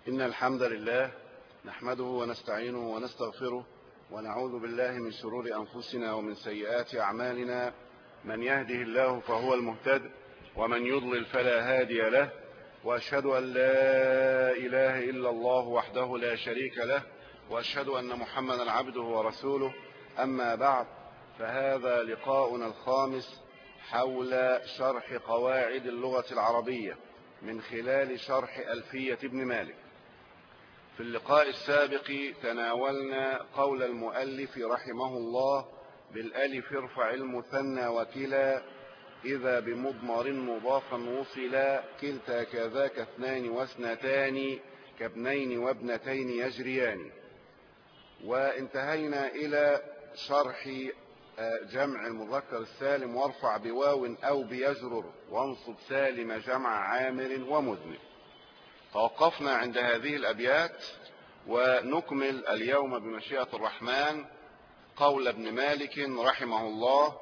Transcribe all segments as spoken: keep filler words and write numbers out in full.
إن الحمد لله نحمده ونستعينه ونستغفره ونعوذ بالله من شرور أنفسنا ومن سيئات أعمالنا. من يهده الله فهو المهتد ومن يضلل فلا هادي له، وأشهد أن لا إله إلا الله وحده لا شريك له، وأشهد أن محمدا عبده ورسوله. أما بعد، فهذا لقاؤنا الخامس حول شرح قواعد اللغة العربية من خلال شرح ألفية ابن مالك. في اللقاء السابق تناولنا قول المؤلف رحمه الله: بالألف ارفع المثنى وكلا إذا بمضمر مضافا وصلا، كلتا كذاك اثنان واثنتان كابنين وابنتين يجريان. وانتهينا إلى شرح جمع المذكر السالم: وارفع بواو أو بيجرر وانصب سالم جمع عامر ومذنب. توقفنا عند هذه الأبيات، ونكمل اليوم بمشيئة الرحمن قول ابن مالك رحمه الله: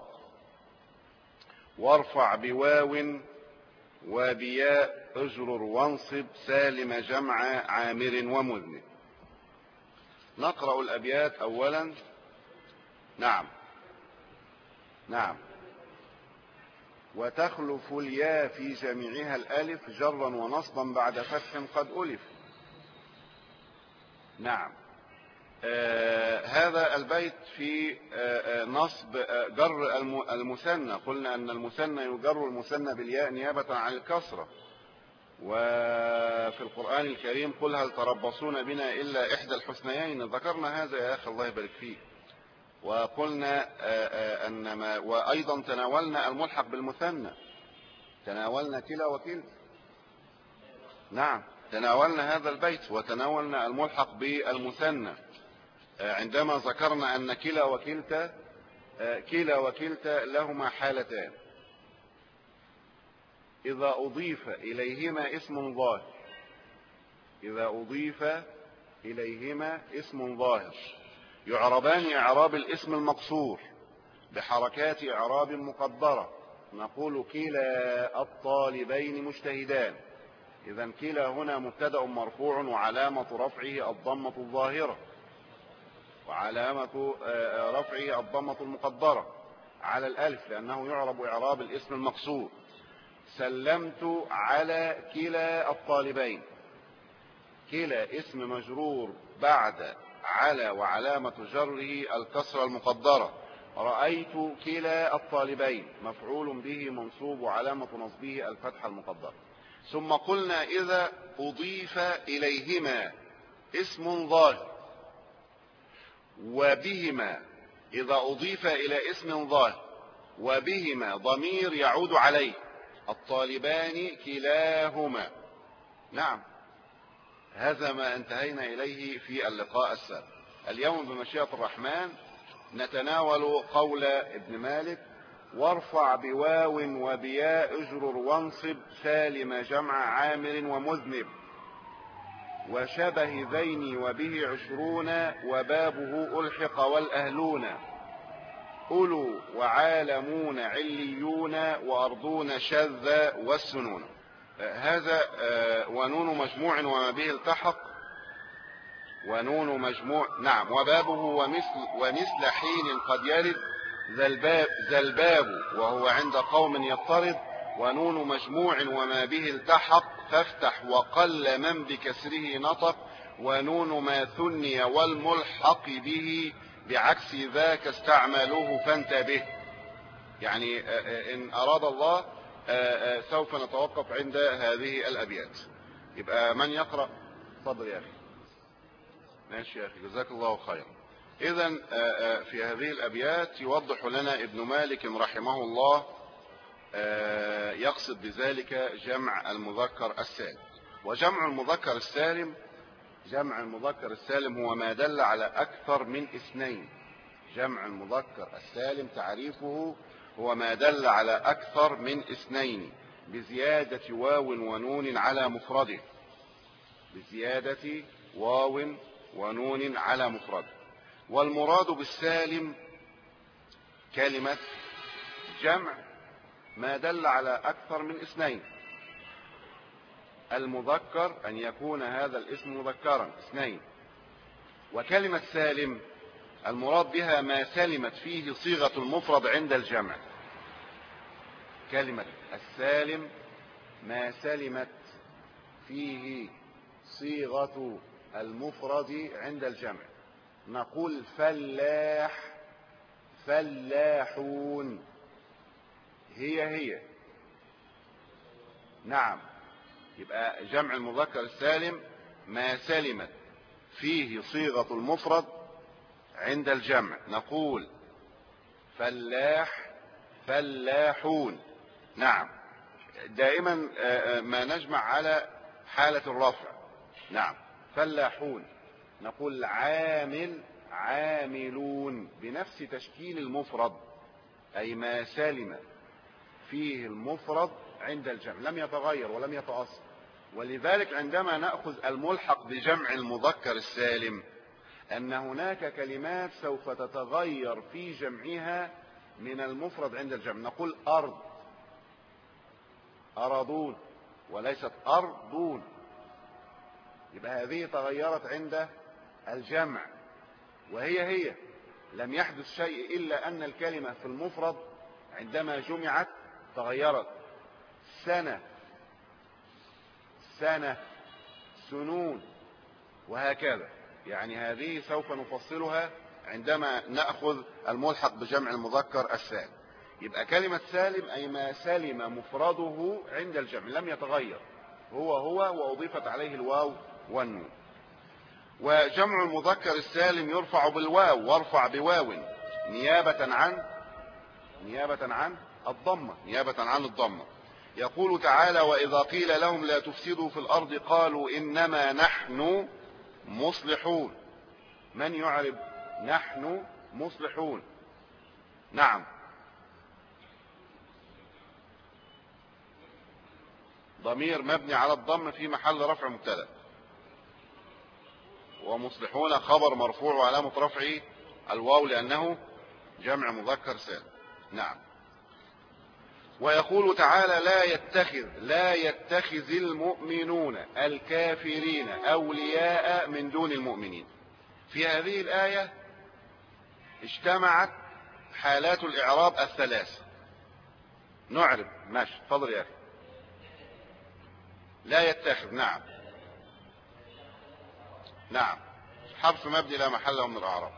وارفع بواو وبياء اجرر وانصب سالم جمع عامر ومذنب. نقرأ الأبيات أولا. نعم نعم وتخلف الياء في جميعها الألف جرا ونصبا بعد فتح قد ألف. نعم آه هذا البيت في آه نصب آه جر المثنى. قلنا أن المثنى يجر المثنى بالياء نيابة عن الكسرة. وفي القرآن الكريم: قل هل تربصون بنا إلا إحدى الحسنيين. ذكرنا هذا يا أخي الله يبارك فيك. وقلنا أن ما وأيضا تناولنا الملحق بالمثنى، تناولنا كلا وكلتا. نعم تناولنا هذا البيت وتناولنا الملحق بالمثنى عندما ذكرنا أن كلا وكلتا كلا وكلتا لهما حالتان: إذا أضيف إليهما اسم ظاهر إذا أضيف إليهما اسم ظاهر يعربان إعراب الاسم المقصور بحركات إعراب مقدرة. نقول: كلا الطالبين مجتهدان. إذا كلا هنا مبتدأ مرفوع وعلامة رفعه الضمة الظاهرة، وعلامة رفعه الضمة المقدرة على الألف لأنه يعرب إعراب الاسم المقصور. سلمت على كلا الطالبين. كلا اسم مجرور بعد على وعلامة جره الكسرة المقدرة. رأيت كلا الطالبين مفعول به منصوب وعلامة نصبه الفتحة المقدرة. ثم قلنا: إذا أضيف إليهما اسم ظاهر وبهما إذا أضيف إلى اسم ظاهر وبهما ضمير يعود عليه الطالبان كلاهما. نعم هذا ما انتهينا إليه في اللقاء السابق. اليوم بمشيئة الرحمن نتناول قول ابن مالك: وارفع بواو وبياء اجرر وانصب سالم جمع عامر ومذنب، وشبه ذين وبه عشرون وبابه ألحق والأهلون، أولو وعالمون عليون وأرضون شذ والسنون. هذا ونون مجموع وما به التحق ونون مجموع. نعم وبابه ومثل ومثل حين قد يرد ذا الباب وهو عند قوم يضطرد، ونون مجموع وما به التحق فافتح وقل من بكسره نطق، ونون ما ثني والملحق به بعكس ذاك استعملوه فانتبه. يعني إن أراد الله سوف نتوقف عند هذه الأبيات. يبقى من يقرأ؟ تفضل يا أخي. ماشي يا أخي جزاك الله خيرا. إذن في هذه الأبيات يوضح لنا ابن مالك رحمه الله يقصد بذلك جمع المذكر السالم. وجمع المذكر السالم جمع المذكر السالم هو ما دل على أكثر من اثنين. جمع المذكر السالم تعريفه هو ما دل على أكثر من اثنين بزيادة واو ونون على مفرده بزيادة واو ونون على مفرده. والمراد بالسالم كلمة جمع ما دل على أكثر من اثنين. المذكر أن يكون هذا الاسم مذكرا اثنين. وكلمة سالم المراد بها ما سلمت فيه صيغة المفرد عند الجمع. كلمة السالم ما سلمت فيه صيغة المفرد عند الجمع. نقول فلاح، فلاحون، هي هي. نعم، يبقى جمع المذكر السالم ما سلمت فيه صيغة المفرد عند الجمع. نقول فلاح، فلاحون. نعم، دائما ما نجمع على حالة الرفع. نعم، فلاحون. نقول عامل، عاملون، بنفس تشكيل المفرد، أي ما سلم فيه المفرد عند الجمع لم يتغير ولم يتأثر. ولذلك عندما نأخذ الملحق بجمع المذكر السالم أن هناك كلمات سوف تتغير في جمعها من المفرد عند الجمع. نقول أرض، أرضون، وليست أرضون. يبقى هذه تغيرت عند الجمع، وهي هي لم يحدث شيء إلا أن الكلمة في المفرد عندما جمعت تغيرت. سنة، سنة، سنون، وهكذا. يعني هذه سوف نفصلها عندما نأخذ الملحق بجمع المذكر السالم. يبقى كلمة سالم أي ما سلم مفرده عند الجمع لم يتغير، هو هو وأضيفت عليه الواو والنون. وجمع المذكر السالم يرفع بالواو، وارفع بواو نيابة عن نيابة عن الضمة، نيابة عن الضمة. يقول تعالى وإذا قيل لهم لا تفسدوا في الأرض قالوا إنما نحن مصلحون. من يعرب نحن مصلحون؟ نعم، ضمير مبني على الضم في محل رفع مبتدأ، ومصلحون خبر مرفوع وعلامة رفعه الواو لأنه جمع مذكر سالم. نعم. ويقول تعالى لا يتخذ لا يتخذ المؤمنون الكافرين أولياء من دون المؤمنين. في هذه الآية اجتمعت حالات الإعراب الثلاث. نعرب ماشي، تفضل يا أخي. لا يتخذ، نعم نعم، حرف مبني لا محل له من الإعراب.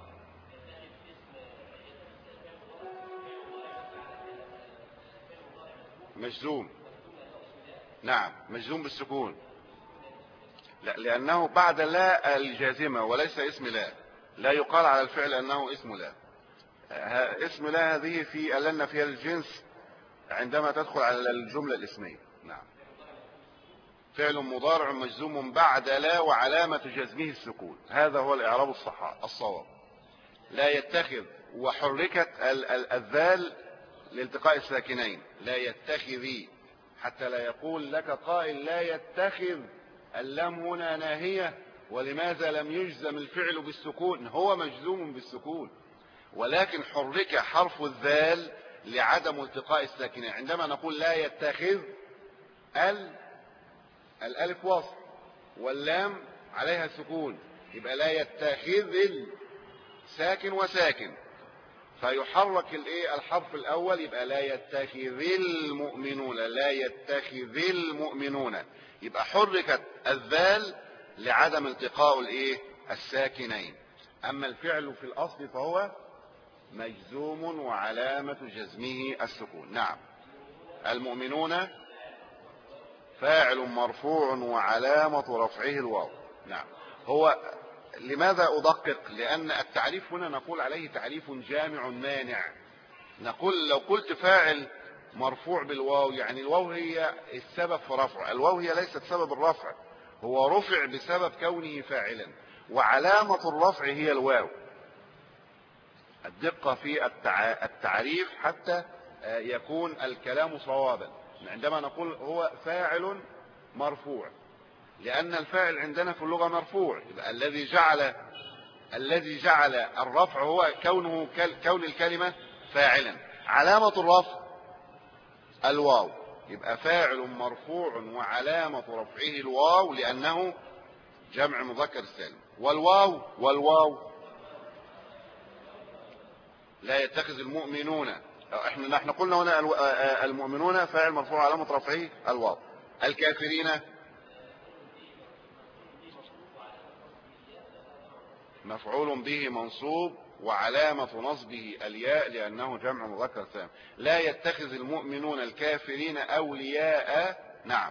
مجزوم، نعم مجزوم بالسكون. لا، لأنه بعد لا الجازمة وليس اسم لا. لا يقال على الفعل أنه اسم لا. اسم لا هذه في ألنا فيها الجنس عندما تدخل على الجملة الاسمية. نعم، فعل مضارع مجزوم بعد لا وعلامة جزمه السكون. هذا هو الإعراب الصواب. لا يتخذ، وحركت الذال لالتقاء الساكنين. لا يتخذي، حتى لا يقول لك قائل لا يتخذ، اللام هنا ناهية ولماذا لم يجزم الفعل بالسكون؟ هو مجزوم بالسكون، ولكن حرك حرف الذال لعدم التقاء الساكنين. عندما نقول لا يتخذ، ال الالف وصل واللام عليها سكون، يبقى لا يتخذ ساكن وساكن، فيحرك الايه الحرف الاول، يبقى لا يتخذ المؤمنون، لا يتخذ المؤمنون، يبقى حركت الذال لعدم التقاء الايه الساكنين. اما الفعل في الاصل فهو مجزوم وعلامة جزمه السكون. نعم. المؤمنون فاعل مرفوع وعلامة رفعه الواو. نعم. هو لماذا أدقق؟ لأن التعريف هنا نقول عليه تعريف جامع مانع. نقول لو قلت فاعل مرفوع بالواو يعني الواو هي السبب في رفع، الواو هي ليست سبب الرفع، هو رفع بسبب كونه فاعلا، وعلامة الرفع هي الواو. الدقة في التعريف حتى يكون الكلام صوابا. عندما نقول هو فاعل مرفوع، لأن الفاعل عندنا في اللغة مرفوع، يبقى الذي جعل الذي جعل الرفع هو كونه كون الكلمة فاعلا. علامة الرفع الواو، يبقى فاعل مرفوع وعلامة رفعه الواو لأنه جمع مذكر السالم. والواو والواو لا يتخذ المؤمنون، احنا نحن قلنا هنا المؤمنون فاعل مرفوع علامة رفعه الواو. الكافرين مفعول به منصوب وعلامة نصبه الياء لأنه جمع مذكر سالم. لا يتخذ المؤمنون الكافرين أولياء. نعم،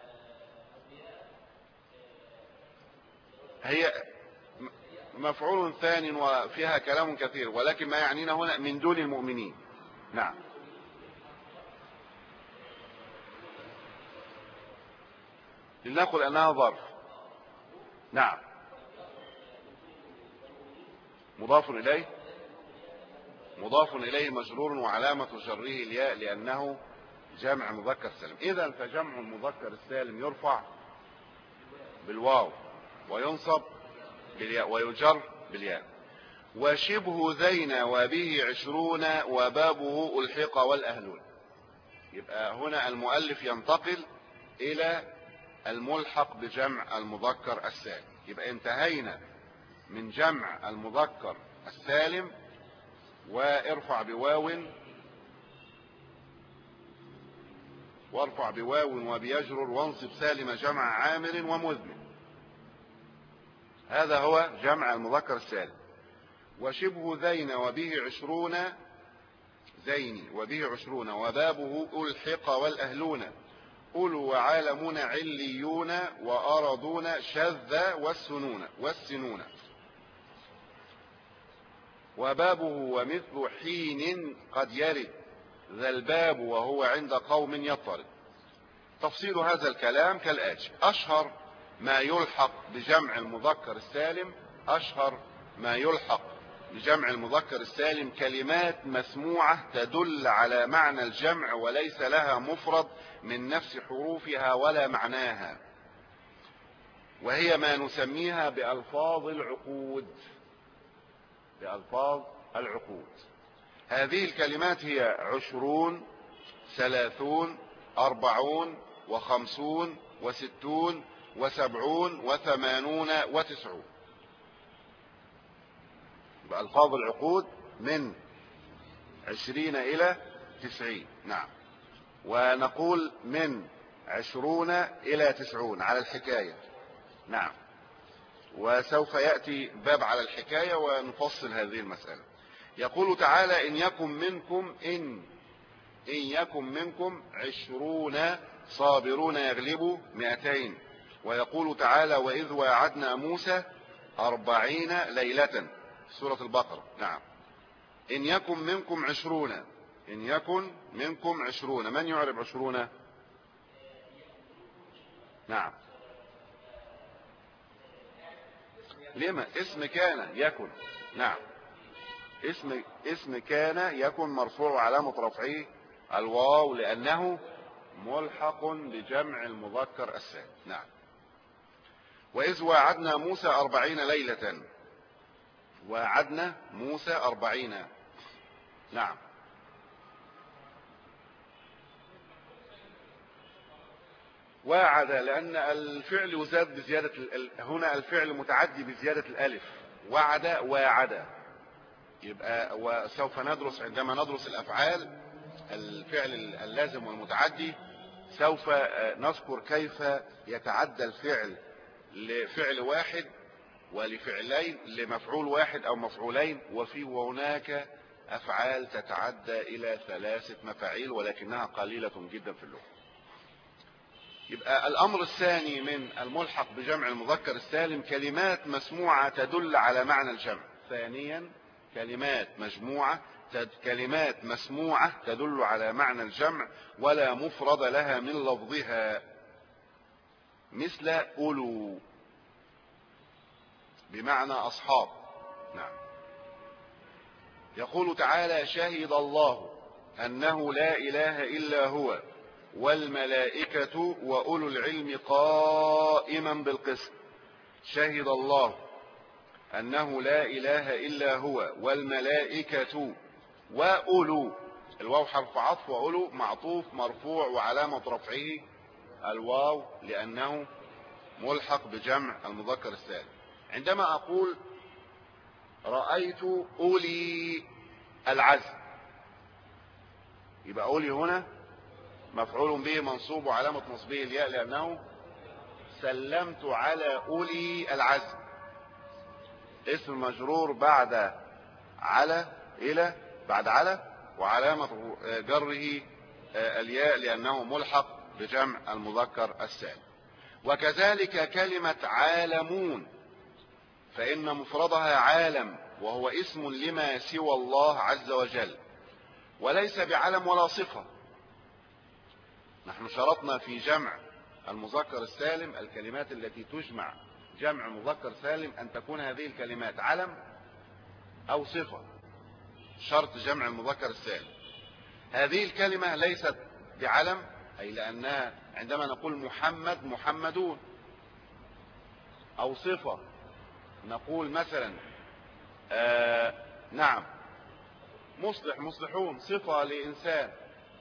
هي مفعول ثاني وفيها كلام كثير، ولكن ما يعنينا هنا من دون المؤمنين. نعم، لنقل أنها ظرف. نعم، مضاف إليه مضاف إليه مجرور وعلامة جره الياء لأنه جمع مذكر سالم. إذا فجمع المذكر السالم يرفع بالواو وينصب بالياء ويجر بالياء. وشبه ذين وبه عشرون وبابه ألحق والأهلون. يبقى هنا المؤلف ينتقل إلى الملحق بجمع المذكر السالم. يبقى انتهينا من جمع المذكر السالم، وارفع بواو وارفع بواو وبيجرر وانصب سالم جمع عامر ومذمن. هذا هو جمع المذكر السالم. وشبه ذين وبه عشرون زين وبه عشرون وبابه ألحق والأهلون أولو وعالمون عليون وأرضون شذ والسنون والسنون. وبابه ومثل حين قد يرد ذا الباب وهو عند قوم يطرد. تفصيل هذا الكلام كالآتي: أشهر ما يلحق بجمع المذكر السالم أشهر ما يلحق بجمع المذكر السالم كلمات مسموعة تدل على معنى الجمع وليس لها مفرد من نفس حروفها ولا معناها، وهي ما نسميها بألفاظ العقود. بألفاظ العقود هذه الكلمات هي عشرون، ثلاثون، أربعون، وخمسون، وستون، وسبعون، وثمانون، وتسعون. بألفاظ العقود من عشرين إلى تسعين. نعم، ونقول من عشرون إلى تسعون على الحكاية. نعم، وسوف يأتي باب على الحكاية ونفصل هذه المسألة. يقول تعالى: إن يكن منكم إن إن يكن منكم عشرون صابرون يغلبوا مئتين. ويقول تعالى: وإذ واعدنا موسى أربعين ليلة، سورة البقرة. نعم، إن يكن منكم عشرون إن يكن منكم عشرون. من يعرب عشرون؟ نعم، لما اسم كان يكن. نعم، اسم اسم كان يكن مرفوع علامة رفعه الواو لأنه ملحق بجمع المذكر السالم. نعم، وإذ واعدنا موسى أربعين ليلة. واعدنا موسى أربعين. نعم، واعد لأن الفعل يزاد بزيادة هنا الفعل متعدي بزيادة الألف. وعد واعد. يبقى وسوف ندرس عندما ندرس الأفعال الفعل اللازم والمتعدي سوف نذكر كيف يتعدى الفعل لفعل واحد ولفعلين لمفعول واحد أو مفعولين، وفي وهناك أفعال تتعدى إلى ثلاثة مفاعيل ولكنها قليلة جدا في اللغة. يبقى الأمر الثاني من الملحق بجمع المذكر السالم كلمات مسموعة تدل على معنى الجمع. ثانيا كلمات مجموعة تد... كلمات مسموعة تدل على معنى الجمع ولا مفرد لها من لفظها، مثل أولو بمعنى أصحاب. نعم، يقول تعالى: شهد الله أنه لا إله إلا هو والملائكة وأولو العلم قائما بالقسط. شهد الله أنه لا إله إلا هو والملائكة وأولو الواو حرف عطف، وأقوله معطوف مرفوع وعلامة رفعه الواو لأنه ملحق بجمع المذكر السالم. عندما أقول رأيت أولي العزم، يبقى أولي هنا مفعول به منصوب وعلامة نصبه الياء لأنه سلمت على أولي العزم، اسم مجرور بعد على إلى بعد على، وعلامة جره الياء لأنه ملحق بجمع المذكر السالم. وكذلك كلمة عالمون، فإن مفردها عالم، وهو اسم لما سوى الله عز وجل، وليس بعلم ولا صفة. نحن شرطنا في جمع المذكر السالم الكلمات التي تجمع جمع مذكر سالم أن تكون هذه الكلمات علم أو صفة، شرط جمع المذكر السالم. هذه الكلمة ليست بعلم، أي لأنها عندما نقول محمد محمدون، أو صفة نقول مثلا آه نعم مصلح مصلحون، صفة لإنسان،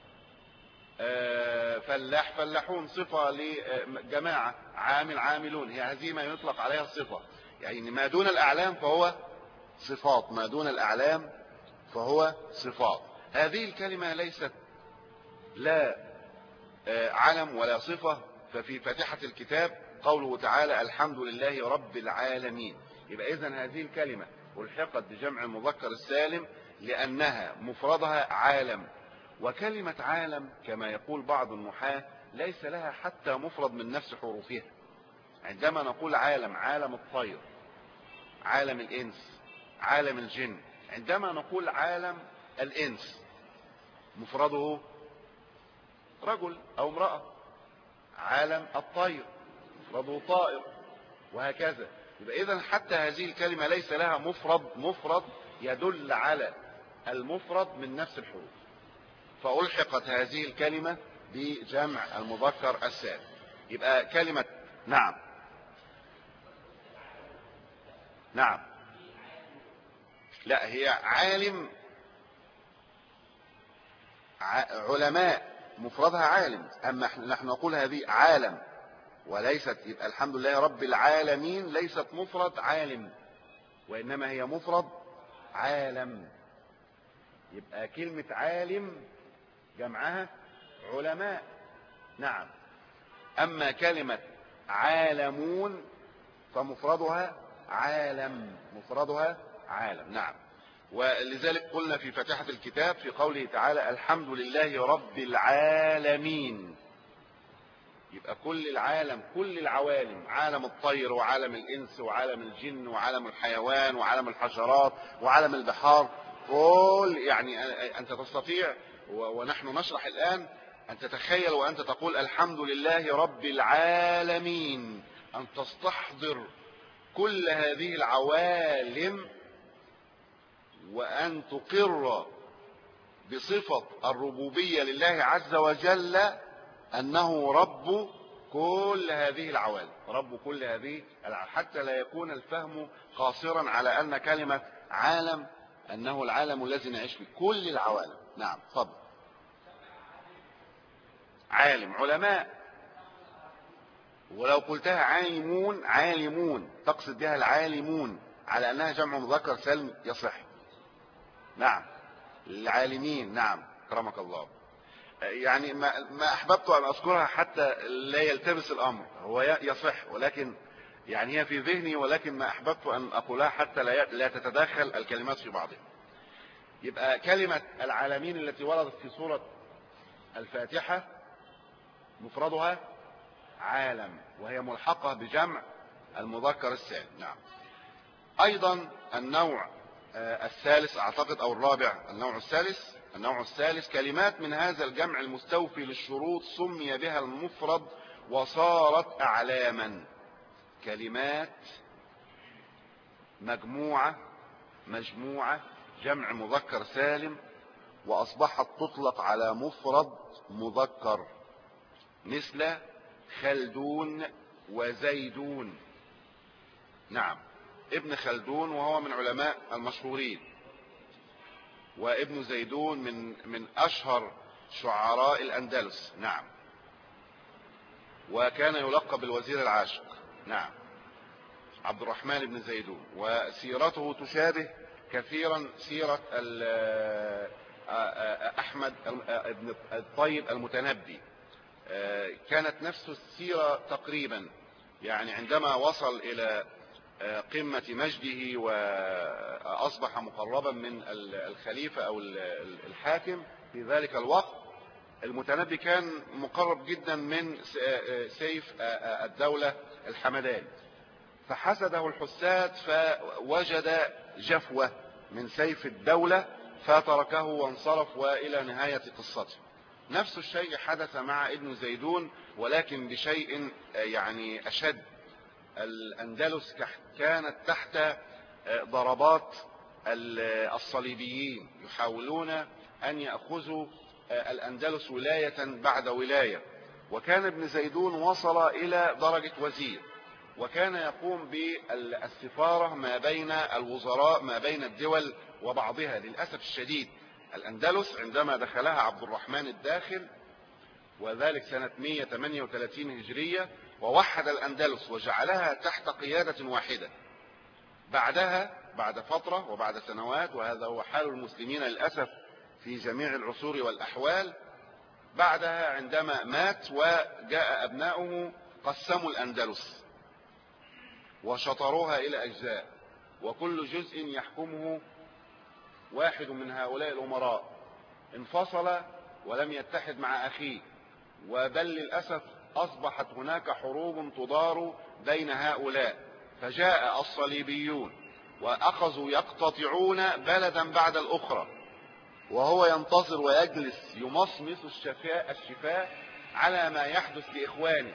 آه فلاح فلاحون، صفة لجماعة، عامل عاملون، هي هذه ما يطلق عليها الصفة. يعني ما دون الأعلام فهو صفات، ما دون الأعلام فهو صفات. هذه الكلمة ليست لا آه علم ولا صفة. ففي فاتحة الكتاب قوله تعالى الحمد لله رب العالمين، يبقى إذن هذه الكلمة ألحقت بجمع المذكر السالم لأنها مفردها عالم. وكلمة عالم كما يقول بعض النحاة ليس لها حتى مفرد من نفس حروفها. عندما نقول عالم، عالم الطير، عالم الإنس، عالم الجن. عندما نقول عالم الإنس مفرده رجل أو امرأة، عالم الطير مفرده طائر، وهكذا. يبقى إذن حتى هذه الكلمة ليس لها مفرد مفرد يدل على المفرد من نفس الحروف، فألحقت هذه الكلمة بجمع المذكر السالم. يبقى كلمة نعم نعم لا، هي عالم، علماء مفردها عالم، أما نحن نقول هذه عالم وليست. يبقى الحمد لله رب العالمين ليست مفرد عالم، وإنما هي مفرد عالم. يبقى كلمة عالم جمعها علماء، نعم. أما كلمة عالمون فمفردها عالم، مفردها عالم، نعم. ولذلك قلنا في فاتحة الكتاب في قوله تعالى الحمد لله رب العالمين، يبقى كل العالم، كل العوالم، عالم الطير وعالم الإنس وعالم الجن وعالم الحيوان وعالم الحشرات وعالم البحار، كل يعني أنت تستطيع ونحن نشرح الآن أن تتخيل وأنت تقول الحمد لله رب العالمين، أن تستحضر كل هذه العوالم وأن تقر بصفة الربوبية لله عز وجل أنه رب كل هذه العوالم، رب كل هذه العوالم، حتى لا يكون الفهم قاصرا على أن كلمة عالم أنه العالم الذي نعيش فيه، كل العوالم. نعم تفضل. عالم علماء، ولو قلتها عالمون عالمون تقصد بها العالمون على أنها جمع مذكر سالم يصح. نعم العالمين، نعم كرمك الله. يعني ما, ما أحببت أن أذكرها حتى لا يلتبس الأمر، هو يصح ولكن يعني هي في ذهني، ولكن ما أحببت أن أقولها حتى لا, لا تتداخل الكلمات في بعضها. يبقى كلمة العالمين التي وردت في سورة الفاتحة مفردها عالم، وهي ملحقة بجمع المذكر السالم، نعم. أيضا النوع الثالث أعتقد أو الرابع، النوع الثالث النوع الثالث كلمات من هذا الجمع المستوفي للشروط سمي بها المفرد وصارت أعلاما. كلمات مجموعة مجموعة جمع مذكر سالم وأصبحت تطلق على مفرد مذكر، مثل خلدون وزيدون. نعم ابن خلدون وهو من علماء المشهورين، وابن زيدون من من أشهر شعراء الأندلس. نعم. وكان يلقب بالوزير العاشق. نعم. عبد الرحمن بن زيدون، وسيرته تشابه كثيرا سيرة أحمد بن الطيب المتنبي، كانت نفس السيرة تقريبا. يعني عندما وصل إلى قمة مجده وأصبح مقربا من الخليفة أو الحاكم في ذلك الوقت، المتنبي كان مقرب جدا من سيف الدولة الحمداني، فحسده الحساد فوجد جفوة من سيف الدولة فتركه وانصرف، وإلى نهاية قصته. نفس الشيء حدث مع ابن زيدون، ولكن بشيء يعني أشد. الأندلس كانت تحت ضربات الصليبيين، يحاولون أن يأخذوا الأندلس ولاية بعد ولاية، وكان ابن زيدون وصل إلى درجة وزير، وكان يقوم بالسفارة ما بين الوزراء ما بين الدول وبعضها. للأسف الشديد الأندلس عندما دخلها عبد الرحمن الداخل، وذلك سنة مئة وثمانية وثلاثين هجرية، ووحد الأندلس وجعلها تحت قيادة واحدة. بعدها بعد فترة وبعد سنوات، وهذا هو حال المسلمين للأسف في جميع العصور والأحوال، بعدها عندما مات وجاء أبناؤه قسموا الأندلس وشطروها إلى أجزاء، وكل جزء يحكمه واحد من هؤلاء الأمراء، انفصل ولم يتحد مع أخيه، وبل للأسف أصبحت هناك حروب تدار بين هؤلاء. فجاء الصليبيون وأخذوا يقتطعون بلدا بعد الأخرى، وهو ينتظر ويجلس يمصمص الشفاء الشفاء على ما يحدث لإخوانه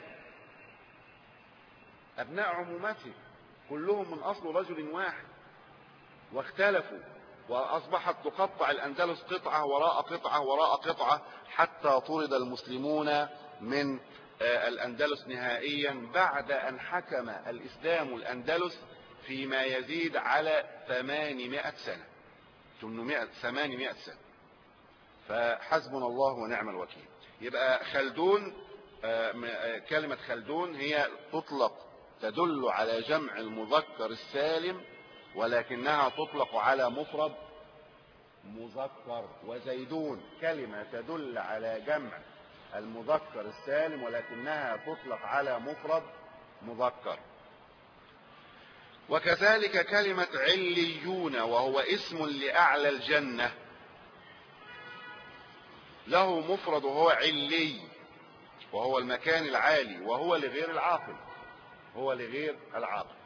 أبناء عمومته، كلهم من أصل رجل واحد، واختلفوا، وأصبحت تقطع الأندلس قطعة وراء قطعة وراء قطعة، حتى طرد المسلمون من الأندلس نهائيا، بعد أن حكم الإسلام الأندلس فيما يزيد على ثمانمائة سنة ثمانمائة ثمانمائة سنة. فحسبنا الله ونعم الوكيل. يبقى خلدون، كلمة خلدون هي تطلق تدل على جمع المذكر السالم، ولكنها تطلق على مفرد مذكر. وزيدون كلمة تدل على جمع المذكر السالم، ولكنها تطلق على مفرد مذكر. وكذلك كلمة عليون، وهو اسم لأعلى الجنة، له مفرد وهو علي، وهو المكان العالي، وهو لغير العاقل، هو لغير العاقل.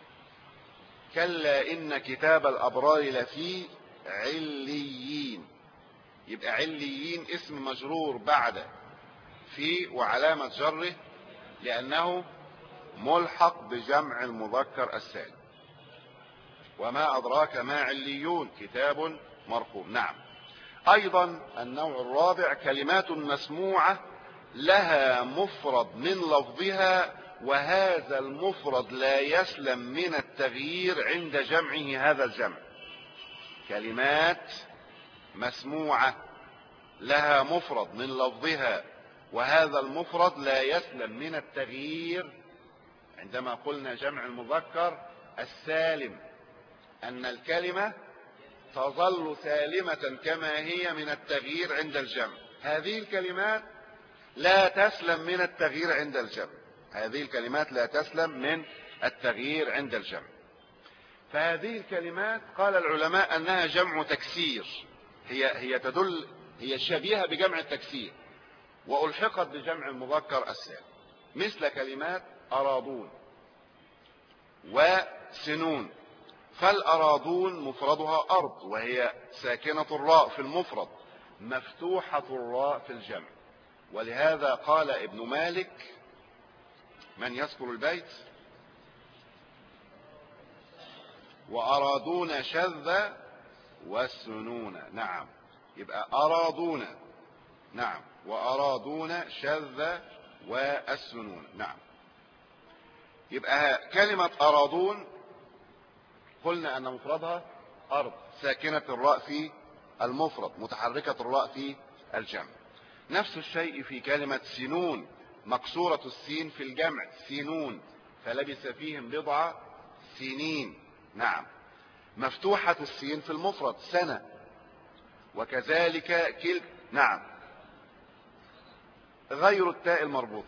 كلا إن كتاب الأبرار لفي عليين. يبقى عليين اسم مجرور بعد في، وعلامة جره لأنه ملحق بجمع المذكر السالم. وما أدراك ما عليون، كتاب مرقوم. نعم. أيضا النوع الرابع كلمات مسموعة لها مفرد من لفظها، وهذا المفرد لا يسلم من التغيير عند جمعه هذا الجمع. كلمات مسموعة لها مفرد من لفظها، وهذا المفرد لا يسلم من التغيير عندما قلنا جمع المذكر السالم، أن الكلمة تظل سالمة كما هي من التغيير عند الجمع. هذه الكلمات لا تسلم من التغيير عند الجمع، هذه الكلمات لا تسلم من التغيير عند الجمع. فهذه الكلمات قال العلماء أنها جمع تكسير، هي هي تدل هي شبيهة بجمع التكسير، وألحقت بجمع المذكر السالم، مثل كلمات أراضون وسنون. فالأراضون مفردها أرض، وهي ساكنة الراء في المفرد، مفتوحة الراء في الجمع. ولهذا قال ابن مالك، من يذكر البيت؟ وأرادون شذ والسنون. نعم. يبقى أرادون، نعم، وأرادون شذ والسنون. نعم. يبقى كلمة أرادون قلنا أن مفردها أرض ساكنة الراء في المفرد، متحركة الراء في الجمع. نفس الشيء في كلمة سنون، مكسورة السين في الجمع سنون، فلبث فيهم بضع سنين. نعم. مفتوحة السين في المفرد سنة. وكذلك كل نعم غير التاء المربوط.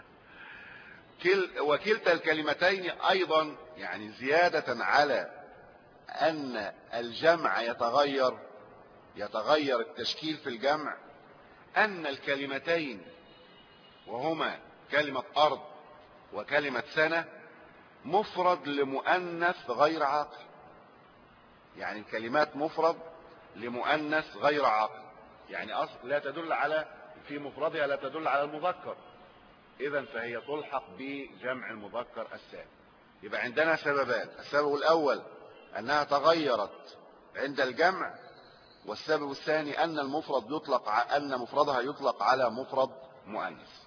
كل وكلتا الكلمتين أيضا يعني زيادة على أن الجمع يتغير يتغير التشكيل في الجمع، أن الكلمتين وهما كلمة أرض وكلمة سنة مفرد لمؤنث غير عاقل. يعني الكلمات مفرد لمؤنث غير عاقل، يعني أصل لا تدل على في مفردها لا تدل على المذكر، إذن فهي تلحق بجمع المذكر السالم. يبقى عندنا سببان: السبب الأول أنها تغيرت عند الجمع، والسبب الثاني أن المفرد يطلق أن مفردها يطلق على مفرد مؤنث.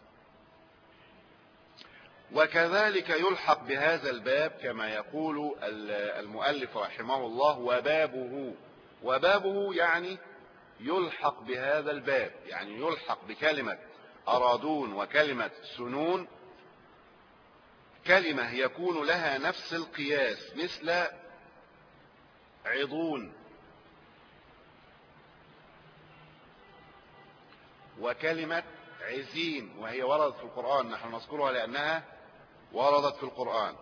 وكذلك يلحق بهذا الباب كما يقول المؤلف رحمه الله وبابه. وبابه يعني يلحق بهذا الباب، يعني يلحق بكلمة أرادون وكلمة سنون كلمة يكون لها نفس القياس، مثل عضون وكلمة عزين، وهي وردت في القرآن، نحن نذكرها لأنها وردت في القرآن.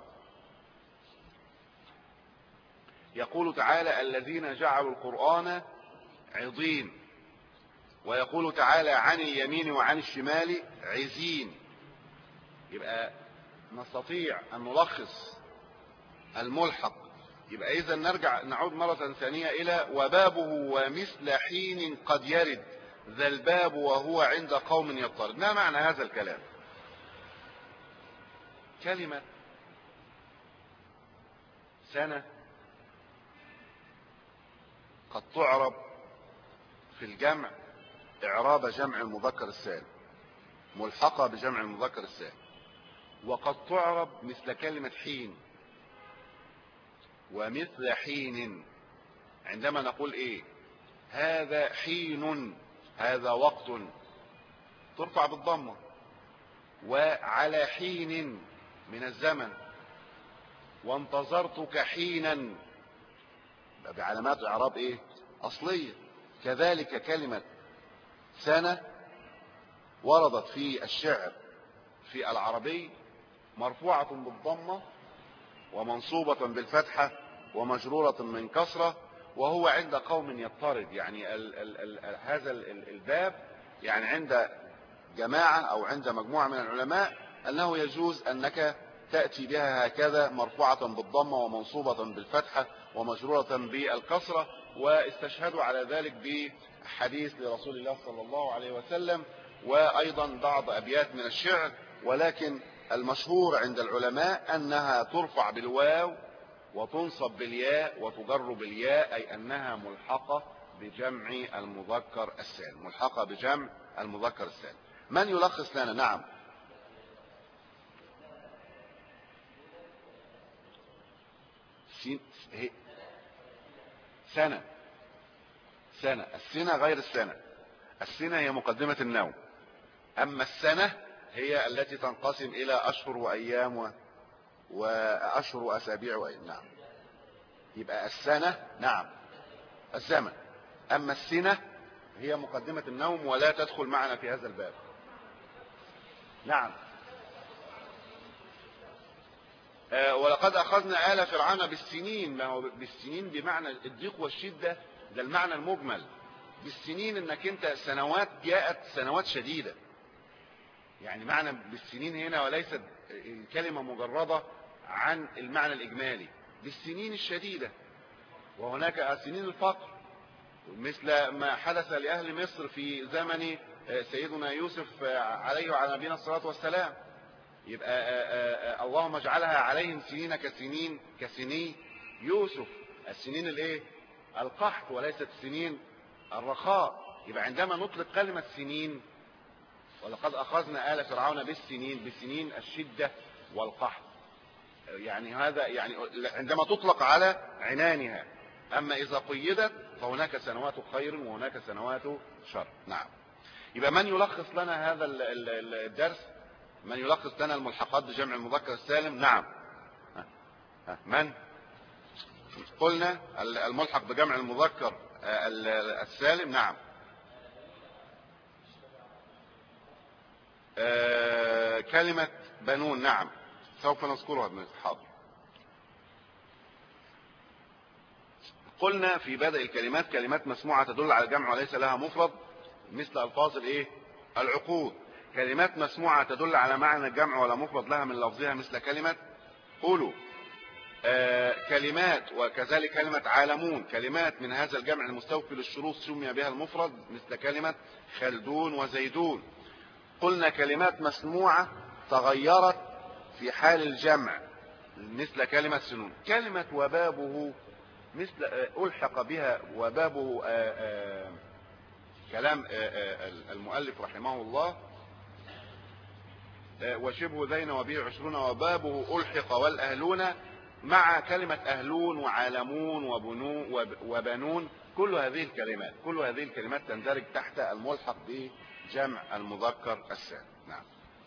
يقول تعالى الذين جعلوا القرآن عضين، ويقول تعالى عن اليمين وعن الشمال عزين. يبقى نستطيع أن نلخص الملحق. يبقى إذا نرجع نعود مرة ثانية إلى وبابه ومثل حين قد يرد ذا الباب وهو عند قوم يضطرد. ما معنى هذا الكلام؟ كلمة سنة قد تعرب في الجمع إعراب جمع المذكر السالم، ملحقة بجمع المذكر السالم، وقد تعرب مثل كلمة حين. ومثل حين عندما نقول ايه؟ هذا حين، هذا وقت، ترفع بالضمة. وعلى حين من الزمن، وانتظرتك حينا بعلامات اعراب ايه؟ اصلية. كذلك كلمة سنة وردت في الشعر في العربي مرفوعة بالضمة ومنصوبة بالفتحة ومجرورة من كسرة، وهو عند قوم يضطرد. يعني ال ال ال هذا ال الباب يعني عند جماعة أو عند مجموعة من العلماء أنه يجوز أنك تأتي بها هكذا مرفوعة بالضمة ومنصوبة بالفتحة ومجرورة بالكسرة، واستشهدوا على ذلك بحديث لرسول الله صلى الله عليه وسلم وأيضا بعض أبيات من الشعر. ولكن المشهور عند العلماء أنها ترفع بالواو وتنصب بالياء وتجر بالياء، أي أنها ملحقة بجمع المذكر السالم، ملحقة بجمع المذكر السالم. من يلخص لنا؟ نعم. سنة سنة السنة غير السنة. السنة هي مقدمة النوم، أما السنة هي التي تنقسم إلى أشهر وأيام و... وأشهر وأسابيع وأيام. نعم. يبقى السنة نعم الزمن، أما السنة هي مقدمة النوم ولا تدخل معنا في هذا الباب. نعم. آه ولقد أخذنا آل فرعون بالسنين. ما هو بالسنين بمعنى الضيق والشدة، ده المعنى المجمل. بالسنين انك انت سنوات، جاءت سنوات شديدة، يعني معنى بالسنين هنا وليست كلمة مجردة عن المعنى الإجمالي. بالسنين الشديدة، وهناك سنين الفقر مثل ما حدث لأهل مصر في زمن سيدنا يوسف عليه وعلى نبينا الصلاة والسلام. يبقى اللهم اجعلها عليهم سنين كسنين كسني يوسف. السنين الايه؟ القحط، وليست سنين الرخاء. يبقى عندما نطلق كلمة سنين ولقد أخذنا آل فرعون بالسنين، بسنين الشدة والقحط، يعني هذا يعني عندما تطلق على عنانها. أما إذا قيدت فهناك سنوات خير وهناك سنوات شر. نعم. يبقى من يلخص لنا هذا الدرس؟ من يلخص لنا الملحقات بجمع المذكر السالم؟ نعم. من؟ قلنا الملحق بجمع المذكر السالم. نعم. كلمة بنون. نعم، سوف نذكرها ابن حاضر. قلنا في بدء الكلمات كلمات مسموعة تدل على الجمع وليس لها مفرد، مثل ألفاظ الايه؟ العقود. كلمات مسموعة تدل على معنى الجمع ولا مفرد لها من لفظها، مثل كلمة قولوا. آه كلمات وكذلك كلمة عالمون، كلمات من هذا الجمع المستوفي للشروط سمي بها المفرد، مثل كلمة خلدون وزيدون. قلنا كلمات مسموعة تغيرت في حال الجمع، مثل كلمة سنون. كلمة وبابه، مثل ألحق بها وبابه آآ آآ كلام آآ المؤلف رحمه الله، وشبه ذين وبه عشرون وبابه ألحق والأهلون، مع كلمة أهلون وعالمون وبنو وبنون. كل هذه الكلمات كل هذه الكلمات تندرج تحت الملحق بجمع المذكر السالم. نعم.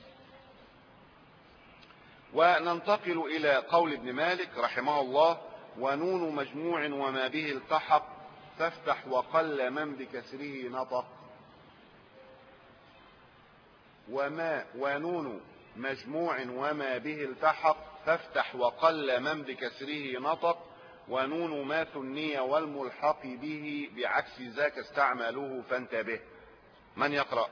وننتقل إلى قول ابن مالك رحمه الله: ونون مجموع وما به التحق فافتح وقل من بكسره نطق. وما ونون مجموع وما به التحق فافتح وقل من بكسره نطق. ونون ما ثني والملحق به بعكس ذاك استعملوه فانتبه. من يقرأ؟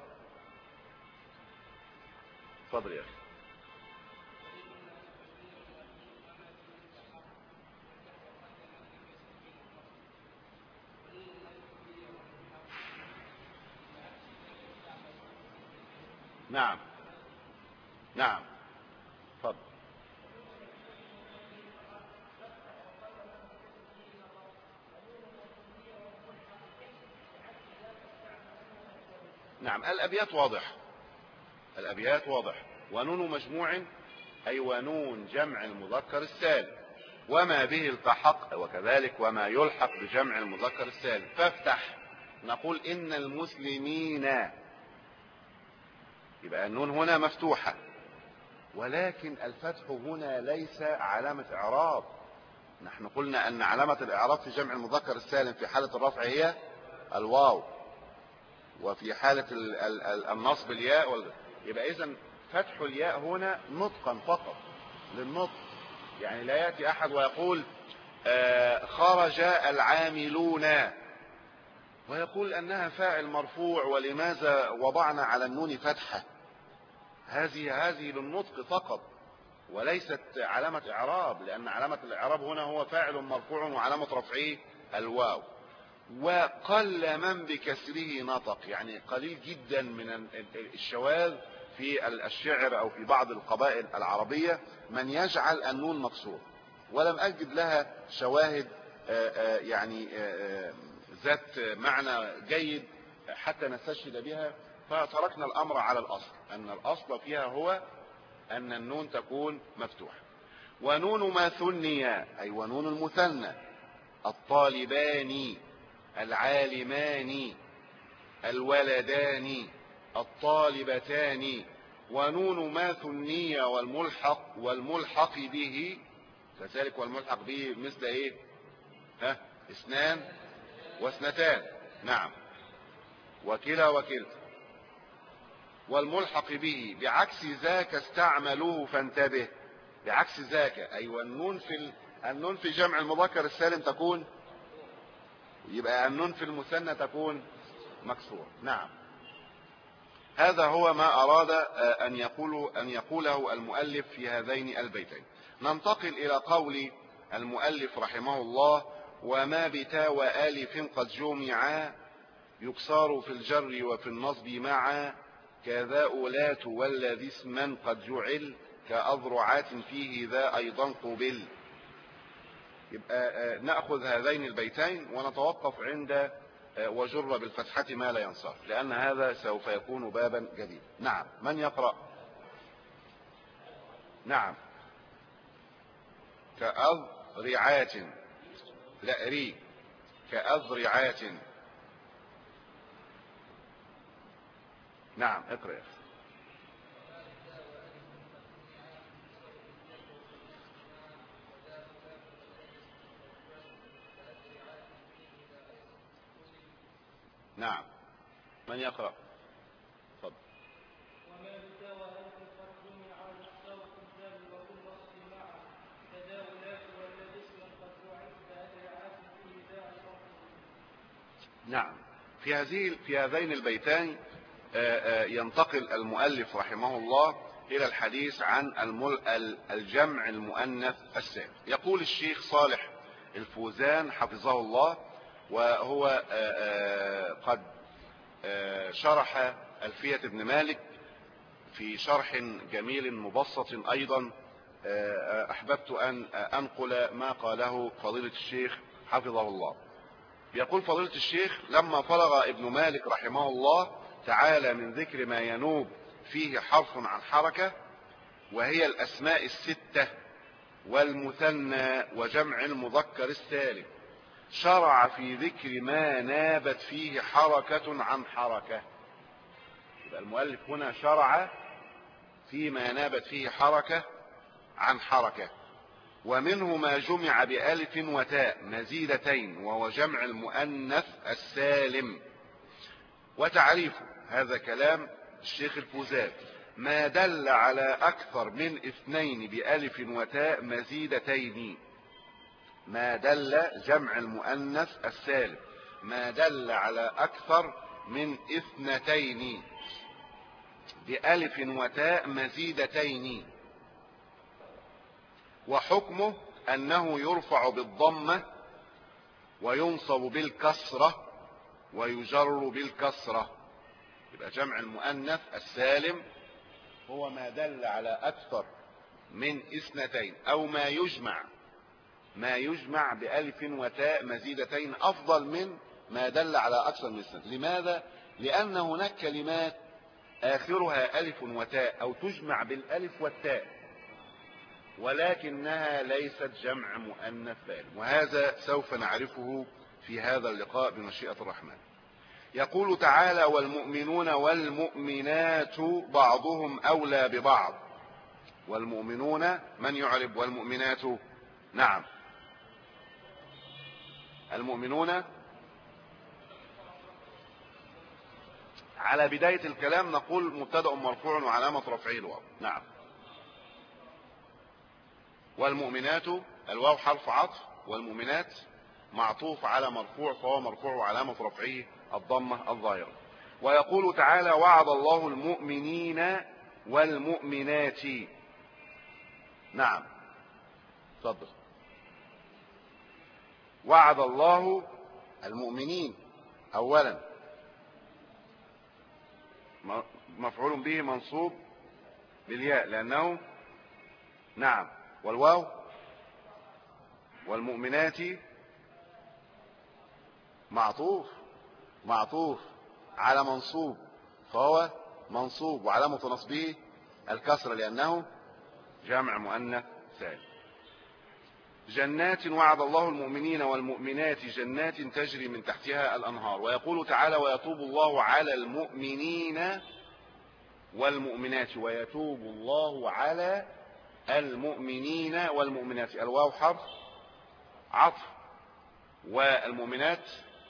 تفضل يا أخي. نعم نعم تفضل. نعم، الأبيات واضح، الأبيات واضح. ونون مجموع أي ونون جمع المذكر السالم، وما به التحق وكذلك وما يلحق بجمع المذكر السالم. فافتح، نقول إن المسلمين، يبقى النون هنا مفتوحة، ولكن الفتح هنا ليس علامة إعراب. نحن قلنا أن علامة الإعراب في جمع المذكر السالم في حالة الرفع هي الواو، وفي حالة النصب الياء. يبقى إذن فتح الياء هنا نطقا فقط للنطق، يعني لا يأتي أحد ويقول آه خرج العاملون ويقول أنها فاعل مرفوع ولماذا وضعنا على النون فتحة. هذه هذه للنطق فقط وليست علامة إعراب، لأن علامة الإعراب هنا هو فاعل مرفوع وعلامة رفعه الواو. وقل من بكسره نطق، يعني قليل جدا من الشواذ في الشعر أو في بعض القبائل العربية من يجعل النون مكسور، ولم أجد لها شواهد يعني ذات معنى جيد حتى نستشهد بها، فتركنا الأمر على الأصل، أن الأصل فيها هو أن النون تكون مفتوحة. ونون ما ثني أي ونون المثنى: الطالبان، العالمان، الولدان، الطالبتان. ونون ما ثني والملحق والملحق به كذلك، والملحق به مثل ايه؟ ها، اثنان واثنتان. نعم، وكلا وكلتا. والملحق به بعكس ذاك استعملوه فانتبه. بعكس ذاك اي أيوة النون في ال... النون في جمع المذكر السالم تكون، يبقى النون في المثنى تكون مكسور. نعم، هذا هو ما أراد أن يقوله أن يقوله المؤلف في هذين البيتين. ننتقل إلى قول المؤلف رحمه الله: وما بتا وآلف قد جمعا يكسر في الجر وفي النصب معا كذا أولات والذي اسما قد جعل كأذرعات فيه ذا أيضا قبل. يبقى نأخذ هذين البيتين ونتوقف عند وجر بالفتحة ما لا ينصرف، لأن هذا سوف يكون بابا جديد. نعم، من يقرأ؟ نعم. كأذرعات، لا ري كأذرعات. نعم اقرأ يا أخي. نعم من يقرأ؟ تفضل. نعم في هذه في هذين البيتين ينتقل المؤلف رحمه الله إلى الحديث عن الجمع المؤنث السالم. يقول الشيخ صالح الفوزان حفظه الله، وهو قد شرح ألفية ابن مالك في شرح جميل مبسط أيضا، أحببت أن أنقل ما قاله فضيلة الشيخ حفظه الله. يقول فضيلة الشيخ: لما فرغ ابن مالك رحمه الله تعالى من ذكر ما ينوب فيه حرف عن حركة، وهي الأسماء الستة والمثنى وجمع المذكر السالم، شرع في ذكر ما نابت فيه حركة عن حركة. يبقى المؤلف هنا شرع فيما نابت فيه حركة عن حركة، ومنه ما جمع بألف وتاء مزيدتين وهو جمع المؤنث السالم. وتعريفه، هذا كلام الشيخ الفوزان: ما دل على أكثر من اثنين بألف وتاء مزيدتين. ما دل جمع المؤنث السالم ما دل على أكثر من اثنتين بألف وتاء مزيدتين. وحكمه أنه يرفع بالضمة وينصب بالكسرة ويجر بالكسرة. يبقى جمع المؤنث السالم هو ما دل على أكثر من اثنتين، أو ما يجمع ما يجمع بألف وتاء مزيدتين، أفضل من ما دل على أكثر من اثنتين. لماذا؟ لأن هناك كلمات آخرها ألف وتاء أو تجمع بالألف والتاء ولكنها ليست جمع مؤنث سالم، وهذا سوف نعرفه في هذا اللقاء بمشيئة الرحمن. يقول تعالى: والمؤمنون والمؤمنات بعضهم أولى ببعض. والمؤمنون من يعرب والمؤمنات؟ نعم المؤمنون على بداية الكلام نقول مبتدأ مرفوع وعلامة رفعه الواو. نعم. والمؤمنات الواو حرف عطف، والمؤمنات معطوف على مرفوع فهو مرفوع وعلامة رفعه الضمة الظاهرة. ويقول تعالى: وعد الله المؤمنين والمؤمنات. نعم تفضل. وعد الله المؤمنين اولا مفعول به منصوب بالياء لانه نعم، والواو والمؤمنات معطوف معطوف على منصوب فهو منصوب وعلامة نصبه الكسرة لأنه جمع مؤنث سالم. جنات وعد الله المؤمنين والمؤمنات جنات تجري من تحتها الأنهار. ويقول تعالى: ويتوب الله على المؤمنين والمؤمنات. ويتوب الله على المؤمنين والمؤمنات. الواو حرف عطف، والمؤمنات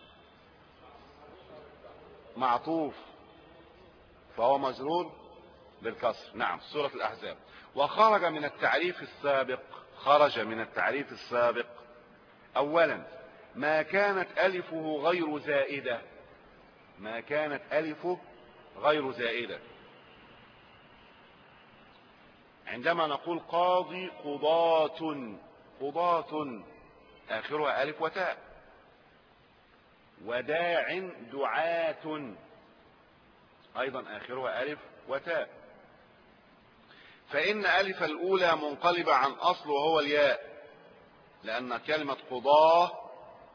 معطوف فهو مجرور بالكسر. نعم سورة الأحزاب. وخرج من التعريف السابق خرج من التعريف السابق أولا ما كانت ألفه غير زائدة ما كانت ألفه غير زائدة. عندما نقول قاضي قضاة قضاة آخرها ألف وتاء. وداع دعاة أيضا آخرها ألف وتاء. فإن ألف الأولى منقلبة عن أصل وهو الياء، لأن كلمة قضاة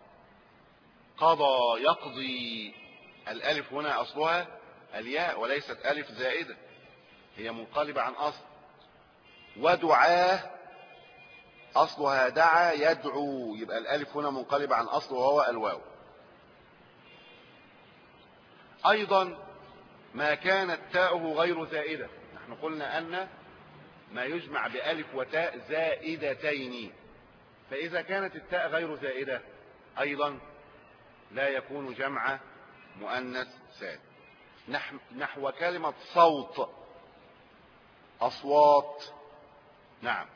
قضى يقضي، الألف هنا أصلها الياء وليست ألف زائدة، هي منقلبة عن أصل. ودعاه أصلها دعا يدعو، يبقى الألف هنا منقلبة عن أصل وهو الواو. أيضا ما كانت تاؤه غير زائدة، نحن قلنا أن ما يجمع بألف وتاء زائدتين، فإذا كانت التاء غير زائدة أيضا لا يكون جمع مؤنث سالم. نحو كلمة صوت، أصوات، نعم.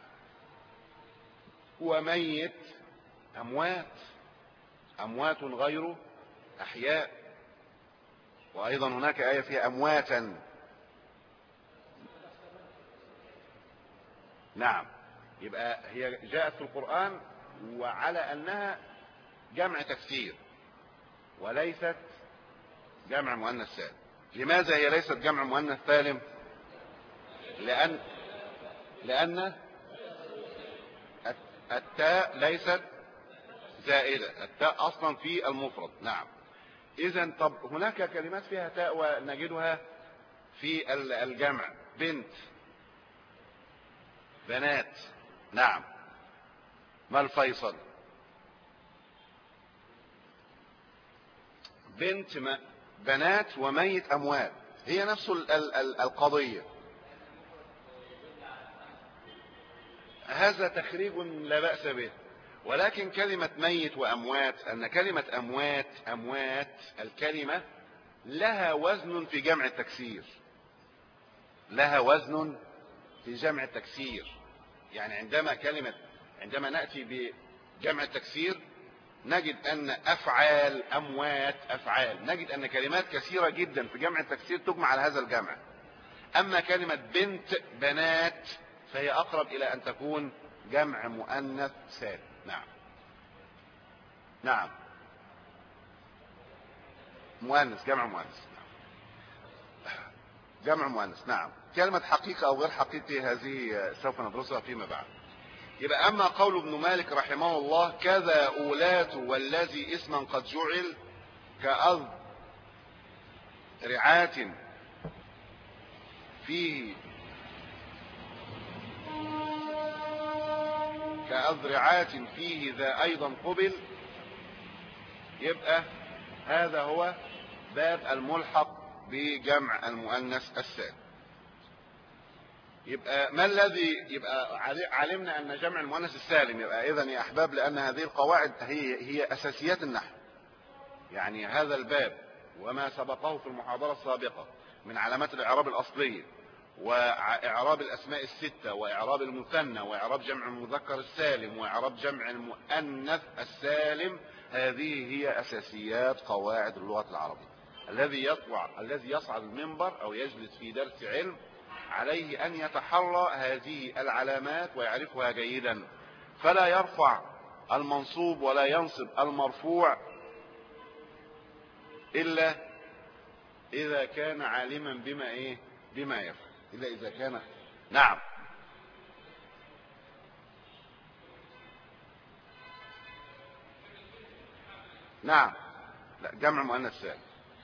وميت أموات، أموات غير أحياء. وأيضا هناك آية فيها أمواتا، نعم. يبقى هي جاءت في القرآن وعلى أنها جمع تكسير وليست جمع مؤنث سالم. لماذا هي ليست جمع مؤنث سالم؟ لأن لأن التاء ليست زائدة، التاء أصلا في المفرد، نعم. إذن طب هناك كلمات فيها تاء ونجدها في الجمع، بنت، بنات، نعم. ما الفيصل؟ بنت، بنات، وميت، أموات، هي نفس القضية. هذا تخريج لا بأس به، ولكن كلمة ميت وأموات، أن كلمة أموات أموات الكلمة لها وزن في جمع التكسير، لها وزن في جمع التكسير. يعني عندما كلمة عندما نأتي بجمع التكسير نجد أن أفعال أموات أفعال، نجد أن كلمات كثيرة جدا في جمع التكسير تجمع على هذا الجمع. أما كلمة بنت، بنات، فهي أقرب إلى أن تكون جمع مؤنث سالم، نعم. نعم، مؤنث، جمع مؤنث، جمع مؤنث، نعم. كلمة حقيقة أو غير حقيقي هذه سوف ندرسها فيما بعد. يبقى أما قول ابن مالك رحمه الله كذا أولات والذي اسما قد جعل كأذ رعات فيه كأذرعات فيه ذا أيضا قبل، يبقى هذا هو باب الملحق بجمع المؤنث السالم. يبقى ما الذي يبقى علمنا أن جمع المؤنث السالم، يبقى إذن يا أحباب، لأن هذه القواعد هي هي أساسيات النحو. يعني هذا الباب وما سبقه في المحاضرة السابقة من علامات الإعراب الأصلية وإعراب الأسماء الستة وإعراب المثنى وإعراب جمع المذكر السالم وإعراب جمع المؤنث السالم، هذه هي أساسيات قواعد اللغة العربية. الذي يطلع الذي يصعد المنبر أو يجلس في درس علم عليه أن يتحرى هذه العلامات ويعرفها جيدا، فلا يرفع المنصوب ولا ينصب المرفوع إلا إذا كان عالما بما إيه بما يفعل، إلا إذا كان، نعم. نعم، لا، جمع مؤنث سالم.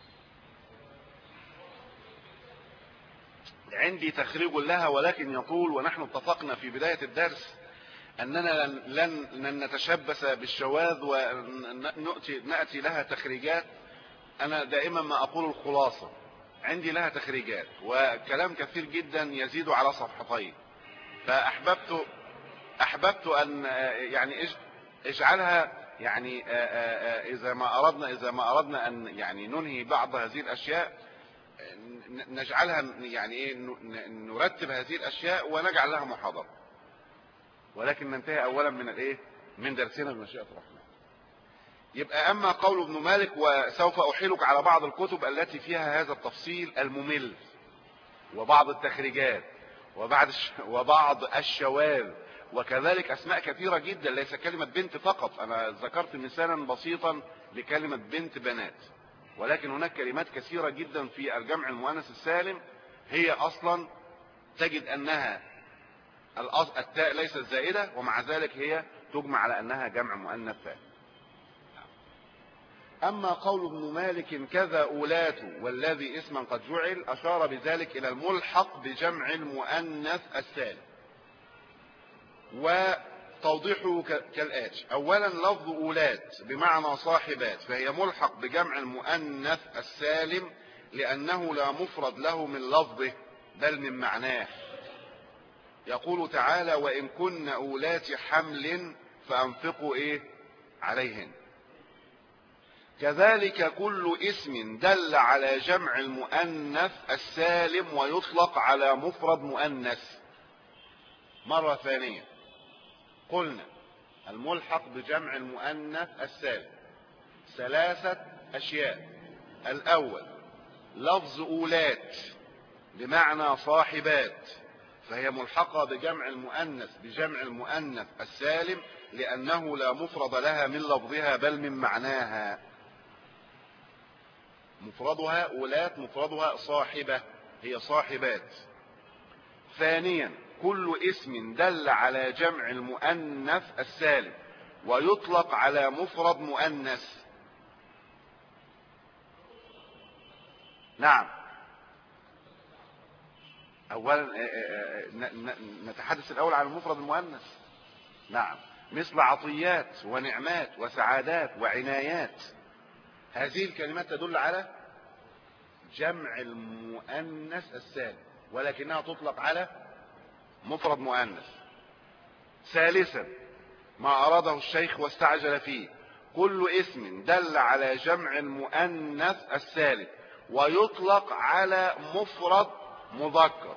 عندي تخريج لها ولكن يطول، ونحن اتفقنا في بداية الدرس أننا لن, لن نتشبث بالشواذ ونأتي نأتي لها تخريجات. أنا دائما ما أقول الخلاصة، عندي لها تخريجات وكلام كثير جدا يزيد على صفحتين، فأحببت أحببت أن يعني اجعلها يعني إذا ما أردنا إذا ما أردنا أن يعني ننهي بعض هذه الأشياء نجعلها يعني إيه نرتب هذه الأشياء ونجعل لها محاضرة، ولكن ننتهي أولا من الإيه من درسنا بمشيئة الرحمن. يبقى أما قول ابن مالك، وسوف أحيلك على بعض الكتب التي فيها هذا التفصيل الممل وبعض التخريجات وبعض وبعض الشواذ، وكذلك أسماء كثيرة جدا، ليس كلمة بنت فقط. أنا ذكرت مثالا بسيطا لكلمة بنت، بنات، ولكن هناك كلمات كثيرة جدا في الجمع المؤنث السالم هي أصلا تجد أنها التاء ليست زائدة، ومع ذلك هي تجمع على أنها جمع مؤنث سالم. أما قول ابن مالك كذا أولات والذي اسما قد جعل، أشار بذلك إلى الملحق بجمع المؤنث السالم، وتوضيحه كالآتي: أولا لفظ أولات بمعنى صاحبات، فهي ملحق بجمع المؤنث السالم لأنه لا مفرد له من لفظه بل من معناه. يقول تعالى وإن كن أولات حمل فأنفقوا إيه عليهن. كذلك كل اسم دل على جمع المؤنث السالم ويطلق على مفرد مؤنث. مرة ثانية قلنا الملحق بجمع المؤنث السالم ثلاثة أشياء. الأول لفظ أولات بمعنى صاحبات، فهي ملحقة بجمع المؤنث بجمع المؤنث السالم لأنه لا مفرد لها من لفظها بل من معناها. مفردها أولات، مفردها صاحبة، هي صاحبات. ثانيا كل اسم دل على جمع المؤنث السالم ويطلق على مفرد مؤنث. نعم، اولا نتحدث الاول عن المفرد المؤنث. نعم، مثل عطيات ونعمات وسعادات وعنايات، هذه الكلمات تدل على جمع المؤنث السالم ولكنها تطلق على مفرد مؤنث. ثالثا ما أراده الشيخ واستعجل فيه، كل اسم دل على جمع المؤنث السالم ويطلق على مفرد مذكر،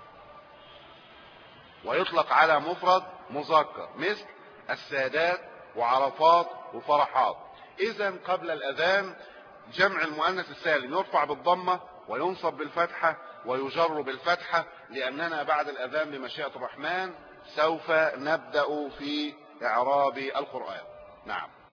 ويطلق على مفرد مذكر مثل السادات وعرفات وفرحات. إذن قبل الأذان جمع المؤنث السالم يرفع بالضمة وينصب بالفتحة ويجر بالفتحة، لأننا بعد الأذان بمشيئة الرحمن سوف نبدأ في إعراب القرآن. نعم.